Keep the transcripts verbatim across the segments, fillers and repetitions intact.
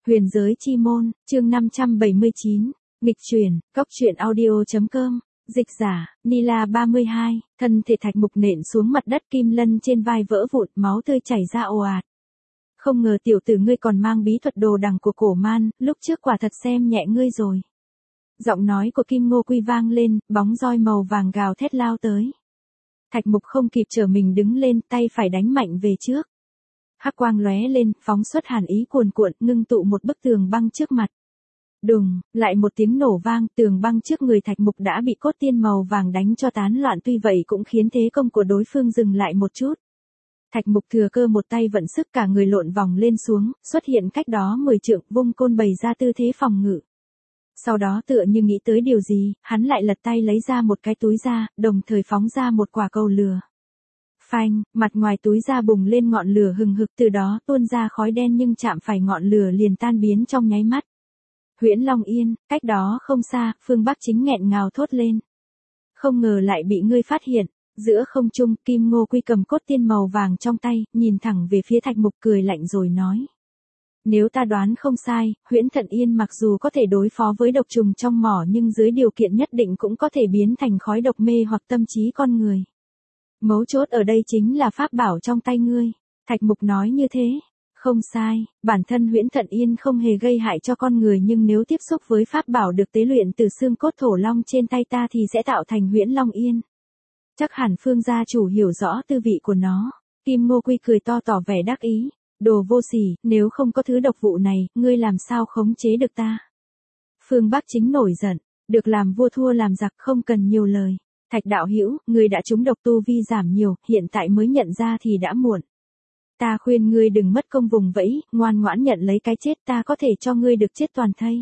Huyền giới chi môn, chương năm trăm bảy mươi chín, nghịch chuyển, góc truyện audio.com, dịch giả, Nila ba mươi hai, thân thể Thạch Mục nện xuống mặt đất, kim lân trên vai vỡ vụn, máu tươi chảy ra ồ ạt. Không ngờ tiểu tử ngươi còn mang bí thuật đồ đằng của cổ man, lúc trước quả thật xem nhẹ ngươi rồi. Giọng nói của Kim Ngô Quy vang lên, bóng roi màu vàng gào thét lao tới. Thạch Mục không kịp trở mình đứng lên, tay phải đánh mạnh về trước. Hắc quang lóe lên, phóng xuất hàn ý cuồn cuộn, ngưng tụ một bức tường băng trước mặt. Đùng, lại một tiếng nổ vang, tường băng trước người Thạch Mục đã bị cốt tiên màu vàng đánh cho tán loạn, tuy vậy cũng khiến thế công của đối phương dừng lại một chút. Thạch Mục thừa cơ một tay vận sức, cả người lộn vòng lên xuống, xuất hiện cách đó mười trượng, vung côn bày ra tư thế phòng ngự. Sau đó tựa như nghĩ tới điều gì, hắn lại lật tay lấy ra một cái túi ra, đồng thời phóng ra một quả cầu lửa. Phanh, mặt ngoài túi ra bùng lên ngọn lửa hừng hực, từ đó tuôn ra khói đen, nhưng chạm phải ngọn lửa liền tan biến trong nháy mắt. Huyễn Long Yên, cách đó không xa, Phương Bắc Chính nghẹn ngào thốt lên. Không ngờ lại bị ngươi phát hiện. Giữa không trung, Kim Ngô Quy cầm cốt tiên màu vàng trong tay, nhìn thẳng về phía Thạch Mục cười lạnh rồi nói. Nếu ta đoán không sai, Huyễn Thận Yên mặc dù có thể đối phó với độc trùng trong mỏ, nhưng dưới điều kiện nhất định cũng có thể biến thành khói độc mê hoặc tâm trí con người. Mấu chốt ở đây chính là pháp bảo trong tay ngươi. Thạch Mục nói như thế. Không sai, bản thân Huyễn Thận Yên không hề gây hại cho con người, nhưng nếu tiếp xúc với pháp bảo được tế luyện từ xương cốt thổ long trên tay ta thì sẽ tạo thành Huyễn Long Yên. Chắc hẳn Phương gia chủ hiểu rõ tư vị của nó. Kim Ngô Quy cười to tỏ vẻ đắc ý. Đồ vô sỉ, nếu không có thứ độc vụ này, ngươi làm sao khống chế được ta? Phương Bắc Chính nổi giận. Được làm vua thua làm giặc, không cần nhiều lời. Thạch đạo hữu, ngươi đã trúng độc, tu vi giảm nhiều, hiện tại mới nhận ra thì đã muộn. Ta khuyên ngươi đừng mất công vùng vẫy, ngoan ngoãn nhận lấy cái chết, ta có thể cho ngươi được chết toàn thây.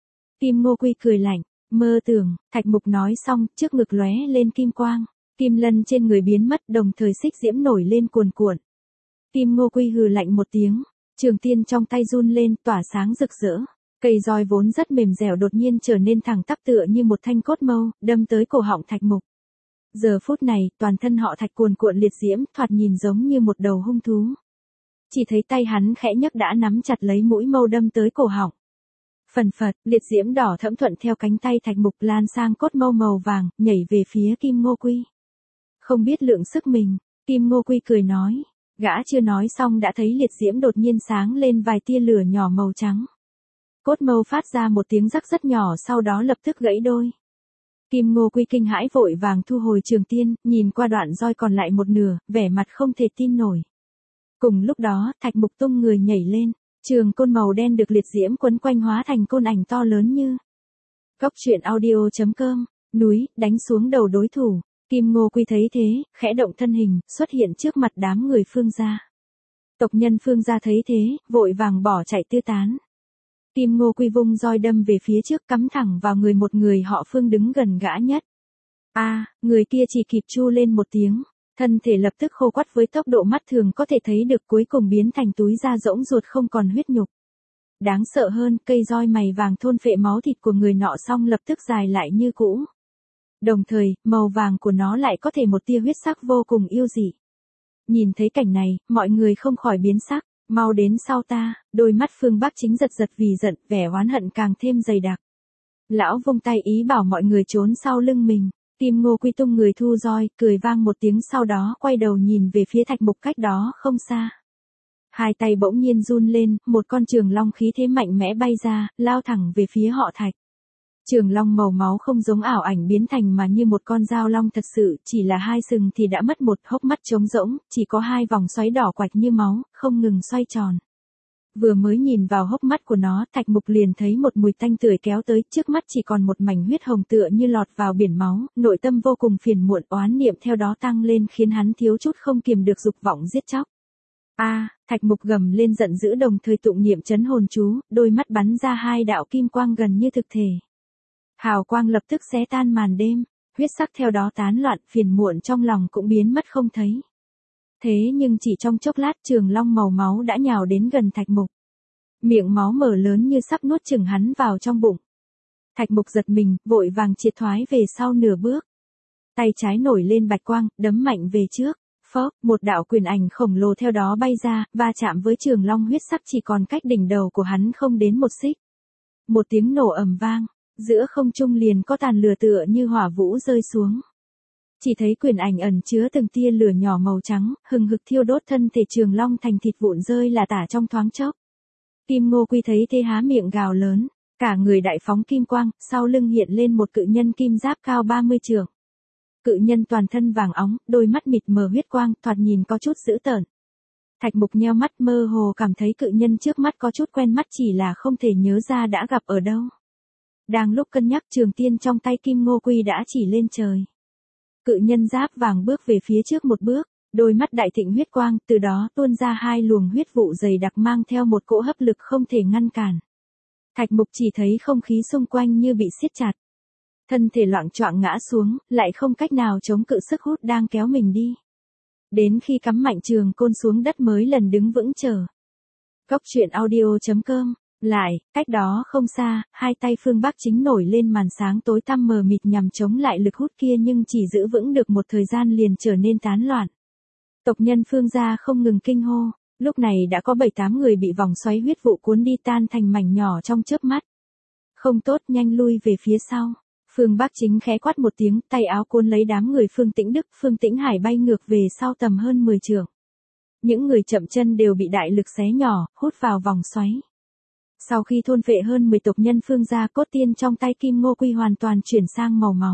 Kim Ngô Quy cười lạnh. Mơ tưởng. Thạch Mục nói xong, trước ngực lóe lên kim quang. Kim lân trên người biến mất, đồng thời xích diễm nổi lên cuồn cuộn. Kim Ngô Quy hừ lạnh một tiếng, trường tiên trong tay run lên, tỏa sáng rực rỡ. Cây roi vốn rất mềm dẻo đột nhiên trở nên thẳng tắp, tựa như một thanh cốt mâu, đâm tới cổ họng Thạch Mục. Giờ phút này, toàn thân họ Thạch cuồn cuộn liệt diễm, thoạt nhìn giống như một đầu hung thú. Chỉ thấy tay hắn khẽ nhấc đã nắm chặt lấy mũi mâu đâm tới cổ họng. Phần phật, liệt diễm đỏ thẫm thuận theo cánh tay Thạch Mục lan sang cốt mâu màu vàng, nhảy về phía Kim Ngô Quy. Không biết lượng sức mình, Kim Ngô Quy cười nói. Gã chưa nói xong đã thấy liệt diễm đột nhiên sáng lên vài tia lửa nhỏ màu trắng. Cốt mâu phát ra một tiếng rắc rất nhỏ, sau đó lập tức gãy đôi. Kim Ngô Quy kinh hãi vội vàng thu hồi trường tiên, nhìn qua đoạn roi còn lại một nửa, vẻ mặt không thể tin nổi. Cùng lúc đó, Thạch Mục tung người nhảy lên, trường côn màu đen được liệt diễm quấn quanh hóa thành côn ảnh to lớn như. Góc truyện audio.com, núi, đánh xuống đầu đối thủ. Kim Ngô Quy thấy thế, khẽ động thân hình, xuất hiện trước mặt đám người Phương gia. Tộc nhân Phương gia thấy thế, vội vàng bỏ chạy tứ tán. Kim Ngô Quy vung roi đâm về phía trước, cắm thẳng vào người một người họ Phương đứng gần gã nhất. A, à, người kia chỉ kịp chu lên một tiếng, thân thể lập tức khô quắt với tốc độ mắt thường có thể thấy được, cuối cùng biến thành túi da rỗng ruột không còn huyết nhục. Đáng sợ hơn, cây roi mày vàng thôn phệ máu thịt của người nọ xong lập tức dài lại như cũ. Đồng thời, màu vàng của nó lại có thể một tia huyết sắc vô cùng yêu dị. Nhìn thấy cảnh này, mọi người không khỏi biến sắc, mau đến sau ta, đôi mắt Phương Bắc Chính giật giật vì giận, vẻ oán hận càng thêm dày đặc. Lão vung tay ý bảo mọi người trốn sau lưng mình, Kim Ngô Quy tung người thu roi, cười vang một tiếng, sau đó quay đầu nhìn về phía Thạch Mục cách đó không xa. Hai tay bỗng nhiên run lên, một con trường long khí thế mạnh mẽ bay ra, lao thẳng về phía họ Thạch. Trường long màu máu không giống ảo ảnh biến thành mà như một con dao long thật sự, chỉ là hai sừng thì đã mất một, hốc mắt trống rỗng, chỉ có hai vòng xoáy đỏ quạch như máu, không ngừng xoay tròn. Vừa mới nhìn vào hốc mắt của nó, Thạch Mục liền thấy một mùi tanh tưởi kéo tới, trước mắt chỉ còn một mảnh huyết hồng tựa như lọt vào biển máu, nội tâm vô cùng phiền muộn, oán niệm theo đó tăng lên khiến hắn thiếu chút không kiềm được dục vọng giết chóc. A, à, Thạch Mục gầm lên giận dữ, đồng thời tụng niệm trấn hồn chú, đôi mắt bắn ra hai đạo kim quang gần như thực thể. Hào quang lập tức xé tan màn đêm, huyết sắc theo đó tán loạn, phiền muộn trong lòng cũng biến mất không thấy. Thế nhưng chỉ trong chốc lát, trường long màu máu đã nhào đến gần Thạch Mục. Miệng máu mở lớn như sắp nuốt chửng hắn vào trong bụng. Thạch Mục giật mình, vội vàng triệt thoái về sau nửa bước. Tay trái nổi lên bạch quang, đấm mạnh về trước. Phốc, một đạo quyền ảnh khổng lồ theo đó bay ra, va chạm với trường long huyết sắc chỉ còn cách đỉnh đầu của hắn không đến một xích. Một tiếng nổ ầm vang, giữa không trung liền có tàn lửa tựa như hỏa vũ rơi xuống. Chỉ thấy quyền ảnh ẩn chứa từng tia lửa nhỏ màu trắng, hừng hực thiêu đốt thân thể trường long thành thịt vụn rơi là tả trong thoáng chốc. Kim Ngô Quy thấy thế há miệng gào lớn, cả người đại phóng kim quang, sau lưng hiện lên một cự nhân kim giáp cao ba mươi trượng. Cự nhân toàn thân vàng óng, đôi mắt mịt mờ huyết quang, thoạt nhìn có chút dữ tợn. Thạch Mục nheo mắt mơ hồ cảm thấy cự nhân trước mắt có chút quen mắt chỉ là không thể nhớ ra đã gặp ở đâu. Đang lúc cân nhắc trường tiên trong tay Kim Ngô Quy đã chỉ lên trời. Cự nhân giáp vàng bước về phía trước một bước, đôi mắt đại thịnh huyết quang, từ đó tuôn ra hai luồng huyết vụ dày đặc mang theo một cỗ hấp lực không thể ngăn cản. Thạch Mục chỉ thấy không khí xung quanh như bị siết chặt. Thân thể loạng choạng ngã xuống, lại không cách nào chống cự sức hút đang kéo mình đi. Đến khi cắm mạnh trường côn xuống đất mới lần đứng vững chờ. Cốc truyện audio chấm com. Lại, cách đó không xa, hai tay Phương Bắc Chính nổi lên màn sáng tối tăm mờ mịt nhằm chống lại lực hút kia nhưng chỉ giữ vững được một thời gian liền trở nên tán loạn. Tộc nhân Phương gia không ngừng kinh hô, lúc này đã có bảy tám người bị vòng xoáy huyết vụ cuốn đi tan thành mảnh nhỏ trong chớp mắt. Không tốt, nhanh lui về phía sau. Phương Bắc Chính khẽ quát một tiếng, tay áo cuốn lấy đám người Phương Tĩnh Đức, Phương Tĩnh Hải bay ngược về sau tầm hơn mười trượng. Những người chậm chân đều bị đại lực xé nhỏ, hút vào vòng xoáy. Sau khi thôn phệ hơn mười tộc nhân Phương gia, cốt tiên trong tay Kim Ngô Quy hoàn toàn chuyển sang màu máu.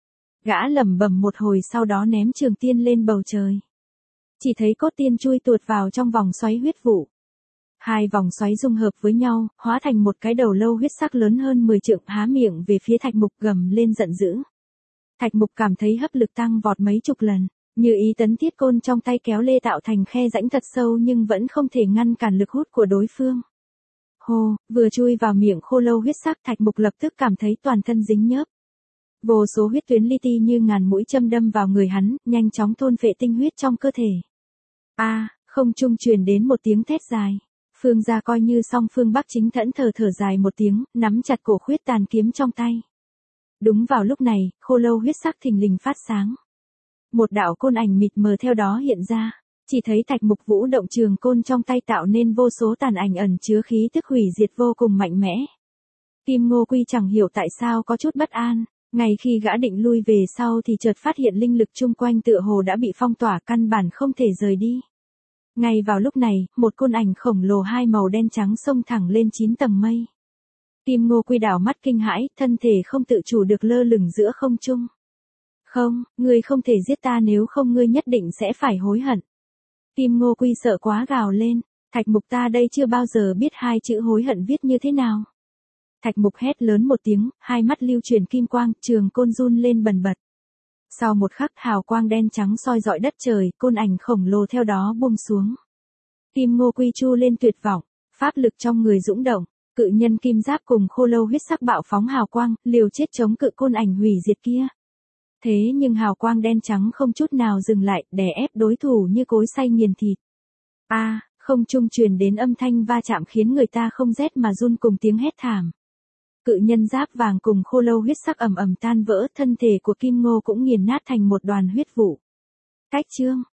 Gã lẩm bẩm một hồi sau đó ném trường tiên lên bầu trời. Chỉ thấy cốt tiên chui tuột vào trong vòng xoáy huyết vụ. Hai vòng xoáy dung hợp với nhau, hóa thành một cái đầu lâu huyết sắc lớn hơn mười trượng, há miệng về phía Thạch Mục gầm lên giận dữ. Thạch Mục cảm thấy hấp lực tăng vọt mấy chục lần, như ý tấn thiết côn trong tay kéo lê tạo thành khe rãnh thật sâu nhưng vẫn không thể ngăn cản lực hút của đối phương. Hô, vừa chui vào miệng khô lâu huyết sắc, Thạch Mục lập tức cảm thấy toàn thân dính nhớp. Vô số huyết tuyến li ti như ngàn mũi châm đâm vào người hắn, nhanh chóng thôn phệ tinh huyết trong cơ thể. A, à, không trung truyền đến một tiếng thét dài. Phương gia coi như xong, Phương Bắc Chính thẫn thờ thở dài một tiếng, nắm chặt cổ khuyết tàn kiếm trong tay. Đúng vào lúc này, khô lâu huyết sắc thình lình phát sáng. Một đạo côn ảnh mịt mờ theo đó hiện ra, chỉ thấy Thạch Mục vũ động trường côn trong tay tạo nên vô số tàn ảnh ẩn chứa khí tức hủy diệt vô cùng mạnh mẽ. Kim Ngô Quy chẳng hiểu tại sao có chút bất an, ngay khi gã định lui về sau thì chợt phát hiện linh lực chung quanh tựa hồ đã bị phong tỏa, căn bản không thể rời đi. Ngay vào lúc này, một côn ảnh khổng lồ hai màu đen trắng xông thẳng lên chín tầng mây. Kim Ngô Quy đảo mắt kinh hãi, thân thể không tự chủ được lơ lửng giữa không trung. Không, ngươi không thể giết ta, nếu không ngươi nhất định sẽ phải hối hận. Kim Ngô Quy sợ quá gào lên, Thạch Mục, ta đây chưa bao giờ biết hai chữ hối hận viết như thế nào. Thạch Mục hét lớn một tiếng, hai mắt lưu chuyển kim quang, trường côn run lên bần bật. Sau một khắc, hào quang đen trắng soi rọi đất trời, côn ảnh khổng lồ theo đó buông xuống. Kim Ngô Quy chu lên tuyệt vọng, pháp lực trong người dũng động, cự nhân kim giáp cùng khô lâu huyết sắc bạo phóng hào quang, liều chết chống cự côn ảnh hủy diệt kia. Thế nhưng hào quang đen trắng không chút nào dừng lại, đè ép đối thủ như cối xay nghiền thịt. A, à, không trung truyền đến âm thanh va chạm khiến người ta không rét mà run cùng tiếng hét thảm. Cự nhân giáp vàng cùng khô lâu huyết sắc ầm ầm tan vỡ, thân thể của Kim Ngô cũng nghiền nát thành một đoàn huyết vụ. Cách chương